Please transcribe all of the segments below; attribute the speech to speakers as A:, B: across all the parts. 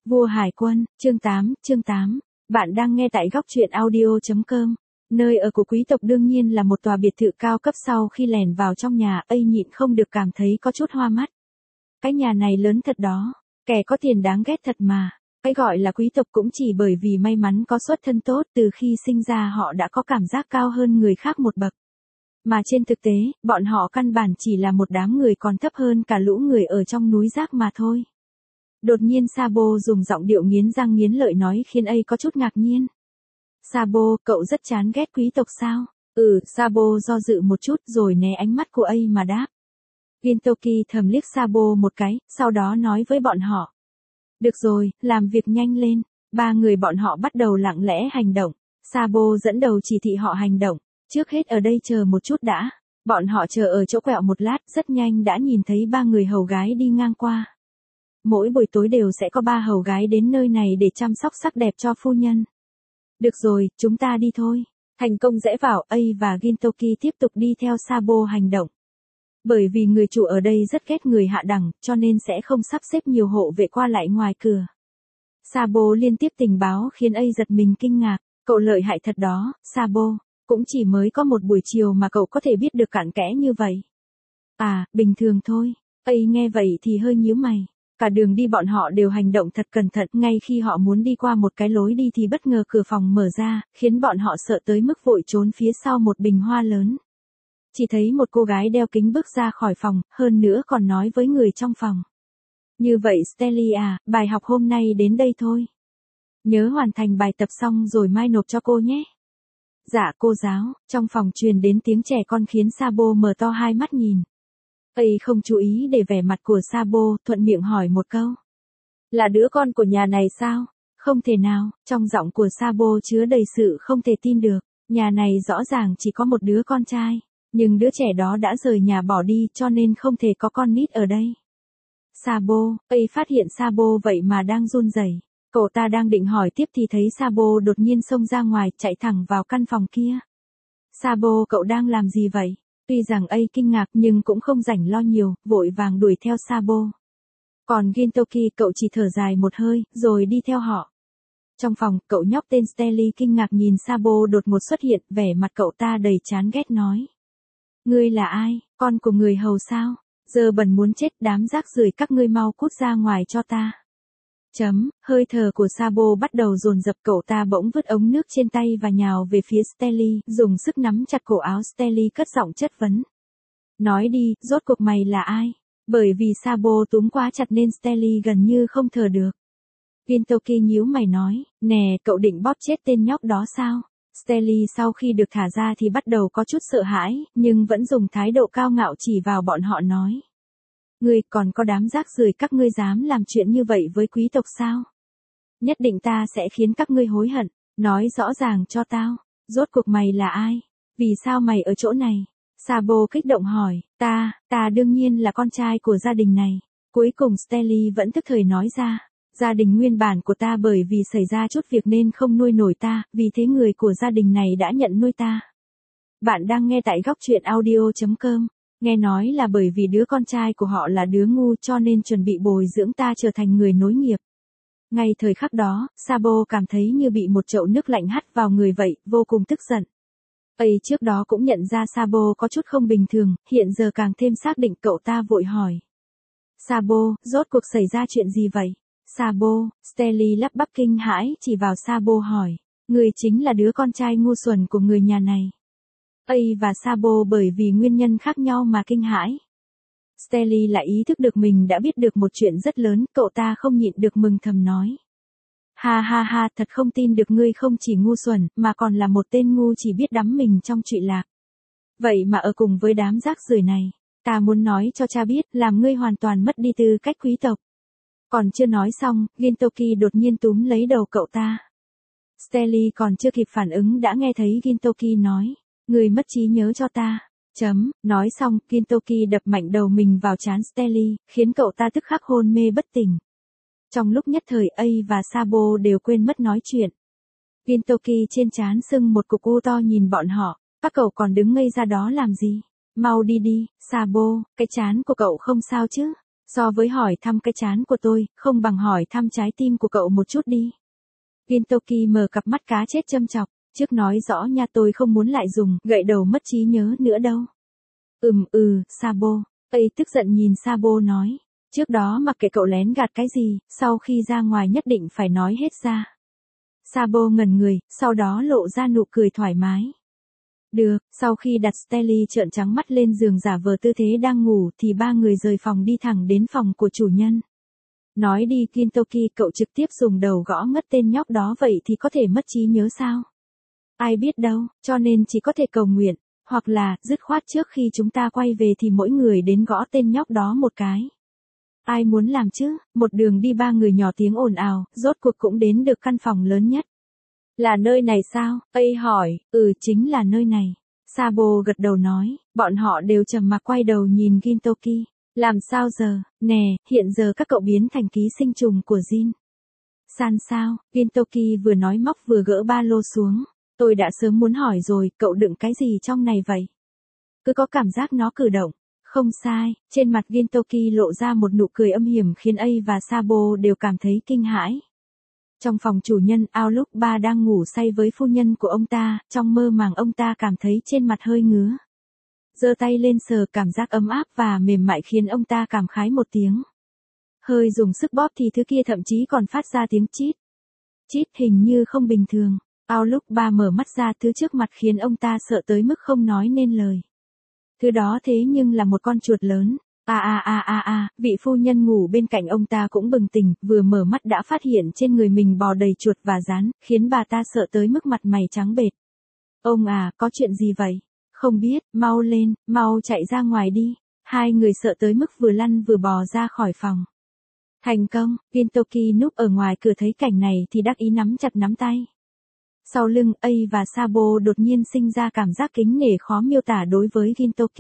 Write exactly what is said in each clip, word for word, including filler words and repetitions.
A: Vua Hải Quân, chương tám, chương tám. Bạn đang nghe tại góc truyện audio.com. Nơi ở của quý tộc đương nhiên là một tòa biệt thự cao cấp. Sau khi lẻn vào trong nhà, Ây nhịn không được cảm thấy có chút hoa mắt. Cái nhà này lớn thật đó, kẻ có tiền đáng ghét thật mà. Cái gọi là quý tộc cũng chỉ bởi vì may mắn có xuất thân tốt, từ khi sinh ra họ đã có cảm giác cao hơn người khác một bậc. Mà trên thực tế, bọn họ căn bản chỉ là một đám người còn thấp hơn cả lũ người ở trong núi rác mà thôi. Đột nhiên Sabo dùng giọng điệu nghiến răng nghiến lợi nói khiến Ây có chút ngạc nhiên. Sabo, cậu rất chán ghét quý tộc sao? Ừ, Sabo do dự một chút rồi né ánh mắt của Ây mà đáp. Gintoki thầm liếc Sabo một cái, sau đó nói với bọn họ. Được rồi, làm việc nhanh lên. Ba người bọn họ bắt đầu lặng lẽ hành động. Sabo dẫn đầu chỉ thị họ hành động. Trước hết ở đây chờ một chút đã. Bọn họ chờ ở chỗ quẹo một lát, rất nhanh đã nhìn thấy ba người hầu gái đi ngang qua. Mỗi buổi tối đều sẽ có ba hầu gái đến nơi này để chăm sóc sắc đẹp cho phu nhân. Được rồi, chúng ta đi thôi. Thành công rẽ vào, Ây và Gintoki tiếp tục đi theo Sabo hành động. Bởi vì người chủ ở đây rất ghét người hạ đẳng, cho nên sẽ không sắp xếp nhiều hộ vệ qua lại ngoài cửa. Sabo liên tiếp tình báo khiến Ây giật mình kinh ngạc. Cậu lợi hại thật đó, Sabo. Cũng chỉ mới có một buổi chiều mà cậu có thể biết được cặn kẽ như vậy. À, bình thường thôi. Ây nghe vậy thì hơi nhíu mày. Cả đường đi bọn họ đều hành động thật cẩn thận, ngay khi họ muốn đi qua một cái lối đi thì bất ngờ cửa phòng mở ra, khiến bọn họ sợ tới mức vội trốn phía sau một bình hoa lớn. Chỉ thấy một cô gái đeo kính bước ra khỏi phòng, hơn nữa còn nói với người trong phòng. Như vậy Stelly à, bài học hôm nay đến đây thôi. Nhớ hoàn thành bài tập xong rồi mai nộp cho cô nhé. Dạ cô giáo, trong phòng truyền đến tiếng trẻ con khiến Sabo mở to hai mắt nhìn. Ây không chú ý để vẻ mặt của Sabo, thuận miệng hỏi một câu. Là đứa con của nhà này sao? Không thể nào, trong giọng của Sabo chứa đầy sự không thể tin được. Nhà này rõ ràng chỉ có một đứa con trai, nhưng đứa trẻ đó đã rời nhà bỏ đi cho nên không thể có con nít ở đây. Sabo, Ây phát hiện Sabo vậy mà đang run rẩy. Cậu ta đang định hỏi tiếp thì thấy Sabo đột nhiên xông ra ngoài, chạy thẳng vào căn phòng kia. Sabo, cậu đang làm gì vậy? Tuy rằng Ây kinh ngạc nhưng cũng không rảnh lo nhiều, vội vàng đuổi theo Sabo. Còn Gintoki cậu chỉ thở dài một hơi, rồi đi theo họ. Trong phòng, cậu nhóc tên Stelly kinh ngạc nhìn Sabo đột ngột xuất hiện, vẻ mặt cậu ta đầy chán ghét nói. Ngươi là ai, con của người hầu sao? Giờ bẩn muốn chết, đám rác rưởi các ngươi mau cút ra ngoài cho ta. Chấm, hơi thở của Sabo bắt đầu dồn dập, cậu ta bỗng vứt ống nước trên tay và nhào về phía Stelly, dùng sức nắm chặt cổ áo Stelly cất giọng chất vấn. Nói đi, rốt cuộc mày là ai? Bởi vì Sabo túm quá chặt nên Stelly gần như không thở được. Gintoki nhíu mày nói, nè, cậu định bóp chết tên nhóc đó sao? Stelly sau khi được thả ra thì bắt đầu có chút sợ hãi, nhưng vẫn dùng thái độ cao ngạo chỉ vào bọn họ nói. Ngươi còn có đám rác rưởi các ngươi dám làm chuyện như vậy với quý tộc sao? Nhất định ta sẽ khiến các ngươi hối hận, nói rõ ràng cho tao, rốt cuộc mày là ai? Vì sao mày ở chỗ này? Sabo kích động hỏi, ta, ta đương nhiên là con trai của gia đình này. Cuối cùng Stelly vẫn tức thời nói ra, gia đình nguyên bản của ta bởi vì xảy ra chút việc nên không nuôi nổi ta, vì thế người của gia đình này đã nhận nuôi ta. Bạn đang nghe tại góc truyện audio.com. Nghe nói là bởi vì đứa con trai của họ là đứa ngu cho nên chuẩn bị bồi dưỡng ta trở thành người nối nghiệp. Ngay thời khắc đó, Sabo cảm thấy như bị một chậu nước lạnh hắt vào người vậy, vô cùng tức giận. Ây trước đó cũng nhận ra Sabo có chút không bình thường, hiện giờ càng thêm xác định, cậu ta vội hỏi. Sabo, rốt cuộc xảy ra chuyện gì vậy? Sabo, Stelly lắp bắp kinh hãi chỉ vào Sabo hỏi. Người chính là đứa con trai ngu xuẩn của người nhà này. Ây và Sabo bởi vì nguyên nhân khác nhau mà kinh hãi. Stelly lại ý thức được mình đã biết được một chuyện rất lớn, cậu ta không nhịn được mừng thầm nói. Ha ha ha, thật không tin được ngươi không chỉ ngu xuẩn, mà còn là một tên ngu chỉ biết đắm mình trong trụy lạc. Vậy mà ở cùng với đám rác rưởi này, ta muốn nói cho cha biết, làm ngươi hoàn toàn mất đi tư cách quý tộc. Còn chưa nói xong, Gintoki đột nhiên túm lấy đầu cậu ta. Stelly còn chưa kịp phản ứng đã nghe thấy Gintoki nói. Người mất trí nhớ cho ta. Chấm, nói xong, Gintoki đập mạnh đầu mình vào trán Stelly, khiến cậu ta tức khắc hôn mê bất tỉnh. Trong lúc nhất thời Ây và Sabo đều quên mất nói chuyện. Gintoki trên trán sưng một cục u to nhìn bọn họ, các cậu còn đứng ngây ra đó làm gì? Mau đi đi, Sabo, cái trán của cậu không sao chứ? So với hỏi thăm cái trán của tôi, không bằng hỏi thăm trái tim của cậu một chút đi. Gintoki mở cặp mắt cá chết châm chọc, trước nói rõ nha tôi không muốn lại dùng gậy đầu mất trí nhớ nữa đâu. Ừm ừ, Sabo. Ây tức giận nhìn Sabo nói. Trước đó mặc kệ cậu lén gạt cái gì, sau khi ra ngoài nhất định phải nói hết ra. Sabo ngẩn người, sau đó lộ ra nụ cười thoải mái. Được, sau khi đặt Stelly trợn trắng mắt lên giường giả vờ tư thế đang ngủ thì ba người rời phòng đi thẳng đến phòng của chủ nhân. Nói đi Gintoki, cậu trực tiếp dùng đầu gõ ngất tên nhóc đó vậy thì có thể mất trí nhớ sao? Ai biết đâu, cho nên chỉ có thể cầu nguyện, hoặc là, dứt khoát trước khi chúng ta quay về thì mỗi người đến gõ tên nhóc đó một cái. Ai muốn làm chứ, một đường đi ba người nhỏ tiếng ồn ào, rốt cuộc cũng đến được căn phòng lớn nhất. Là nơi này sao? Ây hỏi, ừ chính là nơi này. Sabo gật đầu nói, bọn họ đều trầm mặc quay đầu nhìn Gintoki. Làm sao giờ, nè, hiện giờ các cậu biến thành ký sinh trùng của Jin. San sao, Gintoki vừa nói móc vừa gỡ ba lô xuống. Tôi đã sớm muốn hỏi rồi, cậu đựng cái gì trong này vậy? Cứ có cảm giác nó cử động. Không sai, trên mặt Gintoki lộ ra một nụ cười âm hiểm khiến A và Sabo đều cảm thấy kinh hãi. Trong phòng chủ nhân, Outlook ba đang ngủ say với phu nhân của ông ta, trong mơ màng ông ta cảm thấy trên mặt hơi ngứa. Giơ tay lên sờ, cảm giác ấm áp và mềm mại khiến ông ta cảm khái một tiếng. Hơi dùng sức bóp thì thứ kia thậm chí còn phát ra tiếng chít. Chít hình như không bình thường. Outlook ba mở mắt ra, thứ trước mặt khiến ông ta sợ tới mức không nói nên lời. Thứ đó thế nhưng là một con chuột lớn. A a a a a, vị phu nhân ngủ bên cạnh ông ta cũng bừng tỉnh, vừa mở mắt đã phát hiện trên người mình bò đầy chuột và rán, khiến bà ta sợ tới mức mặt mày trắng bệch. Ông à, có chuyện gì vậy? Không biết, mau lên, mau chạy ra ngoài đi. Hai người sợ tới mức vừa lăn vừa bò ra khỏi phòng. Thành công, Gintoki núp ở ngoài cửa thấy cảnh này thì đắc ý nắm chặt nắm tay. Sau lưng, A và Sabo đột nhiên sinh ra cảm giác kính nể khó miêu tả đối với Gintoki.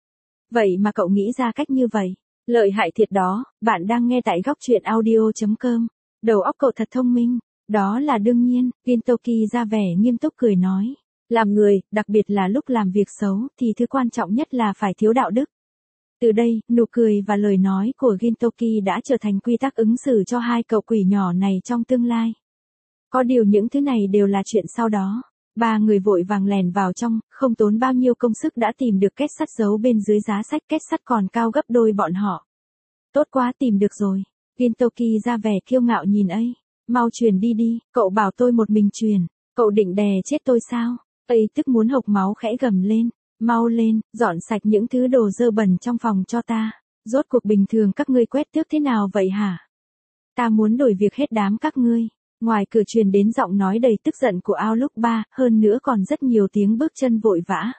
A: Vậy mà cậu nghĩ ra cách như vậy. Lợi hại thiệt đó, bạn đang nghe tại góc truyện audio chấm com. Đầu óc cậu thật thông minh. Đó là đương nhiên, Gintoki ra vẻ nghiêm túc cười nói. Làm người, đặc biệt là lúc làm việc xấu, thì thứ quan trọng nhất là phải thiếu đạo đức. Từ đây, nụ cười và lời nói của Gintoki đã trở thành quy tắc ứng xử cho hai cậu quỷ nhỏ này trong tương lai. Có điều những thứ này đều là chuyện sau đó. Ba người vội vàng lèn vào trong, không tốn bao nhiêu công sức đã tìm được két sắt giấu bên dưới giá sách, két sắt còn cao gấp đôi bọn họ. Tốt quá, tìm được rồi. Gintoki ra vẻ kiêu ngạo nhìn A. Mau truyền đi đi, cậu bảo tôi một mình truyền. Cậu định đè chết tôi sao? A tức muốn hộc máu khẽ gầm lên. Mau lên, dọn sạch những thứ đồ dơ bẩn trong phòng cho ta. Rốt cuộc bình thường các ngươi quét tước thế nào vậy hả? Ta muốn đổi việc hết đám các ngươi. Ngoài cửa truyền đến giọng nói đầy tức giận của Outlook ba, hơn nữa còn rất nhiều tiếng bước chân vội vã.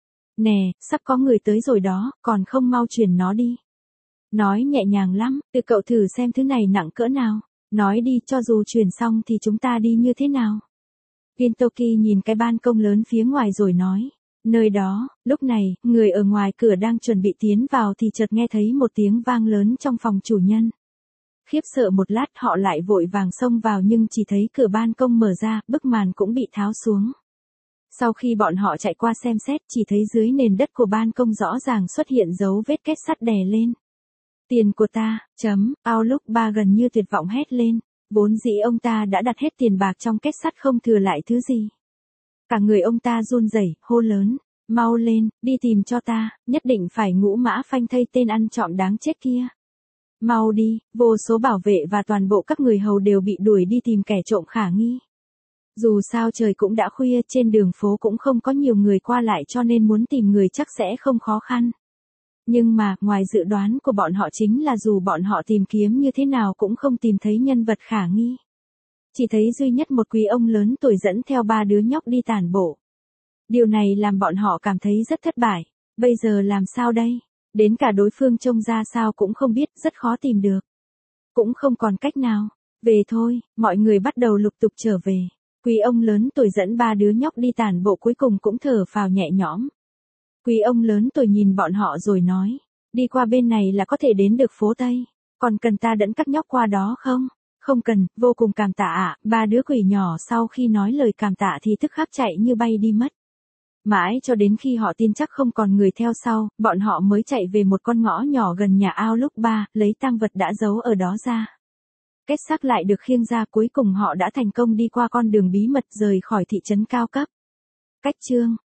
A: Nè, sắp có người tới rồi đó, còn không mau truyền nó đi. Nói nhẹ nhàng lắm, tự cậu thử xem thứ này nặng cỡ nào. Nói đi, cho dù truyền xong thì chúng ta đi như thế nào. Gintoki nhìn cái ban công lớn phía ngoài rồi nói. Nơi đó, lúc này, người ở ngoài cửa đang chuẩn bị tiến vào thì chợt nghe thấy một tiếng vang lớn trong phòng chủ nhân. Khiếp sợ một lát họ lại vội vàng xông vào nhưng chỉ thấy cửa ban công mở ra, bức màn cũng bị tháo xuống. Sau khi bọn họ chạy qua xem xét chỉ thấy dưới nền đất của ban công rõ ràng xuất hiện dấu vết két sắt đè lên. Tiền của ta, chấm, Outlook ba gần như tuyệt vọng hét lên, vốn dĩ ông ta đã đặt hết tiền bạc trong két sắt không thừa lại thứ gì. Cả người ông ta run rẩy, hô lớn, mau lên, đi tìm cho ta, nhất định phải ngũ mã phanh thây tên ăn trộm đáng chết kia. Mau đi, vô số bảo vệ và toàn bộ các người hầu đều bị đuổi đi tìm kẻ trộm khả nghi. Dù sao trời cũng đã khuya, trên đường phố cũng không có nhiều người qua lại cho nên muốn tìm người chắc sẽ không khó khăn. Nhưng mà, ngoài dự đoán của bọn họ chính là dù bọn họ tìm kiếm như thế nào cũng không tìm thấy nhân vật khả nghi. Chỉ thấy duy nhất một quý ông lớn tuổi dẫn theo ba đứa nhóc đi tản bộ. Điều này làm bọn họ cảm thấy rất thất bại. Bây giờ làm sao đây? Đến cả đối phương trông ra sao cũng không biết, rất khó tìm được. Cũng không còn cách nào. Về thôi, mọi người bắt đầu lục tục trở về. Quý ông lớn tuổi dẫn ba đứa nhóc đi tản bộ cuối cùng cũng thở phào nhẹ nhõm. Quý ông lớn tuổi nhìn bọn họ rồi nói. Đi qua bên này là có thể đến được phố Tây. Còn cần ta dẫn các nhóc qua đó không? Không cần, vô cùng cảm tạ ạ. Ba đứa quỷ nhỏ sau khi nói lời cảm tạ thì tức khắc chạy như bay đi mất. Mãi cho đến khi họ tin chắc không còn người theo sau, bọn họ mới chạy về một con ngõ nhỏ gần nhà ao lúc ba, lấy tang vật đã giấu ở đó ra. Kết xác lại được khiêng ra, cuối cùng họ đã thành công đi qua con đường bí mật rời khỏi thị trấn cao cấp. Cách chương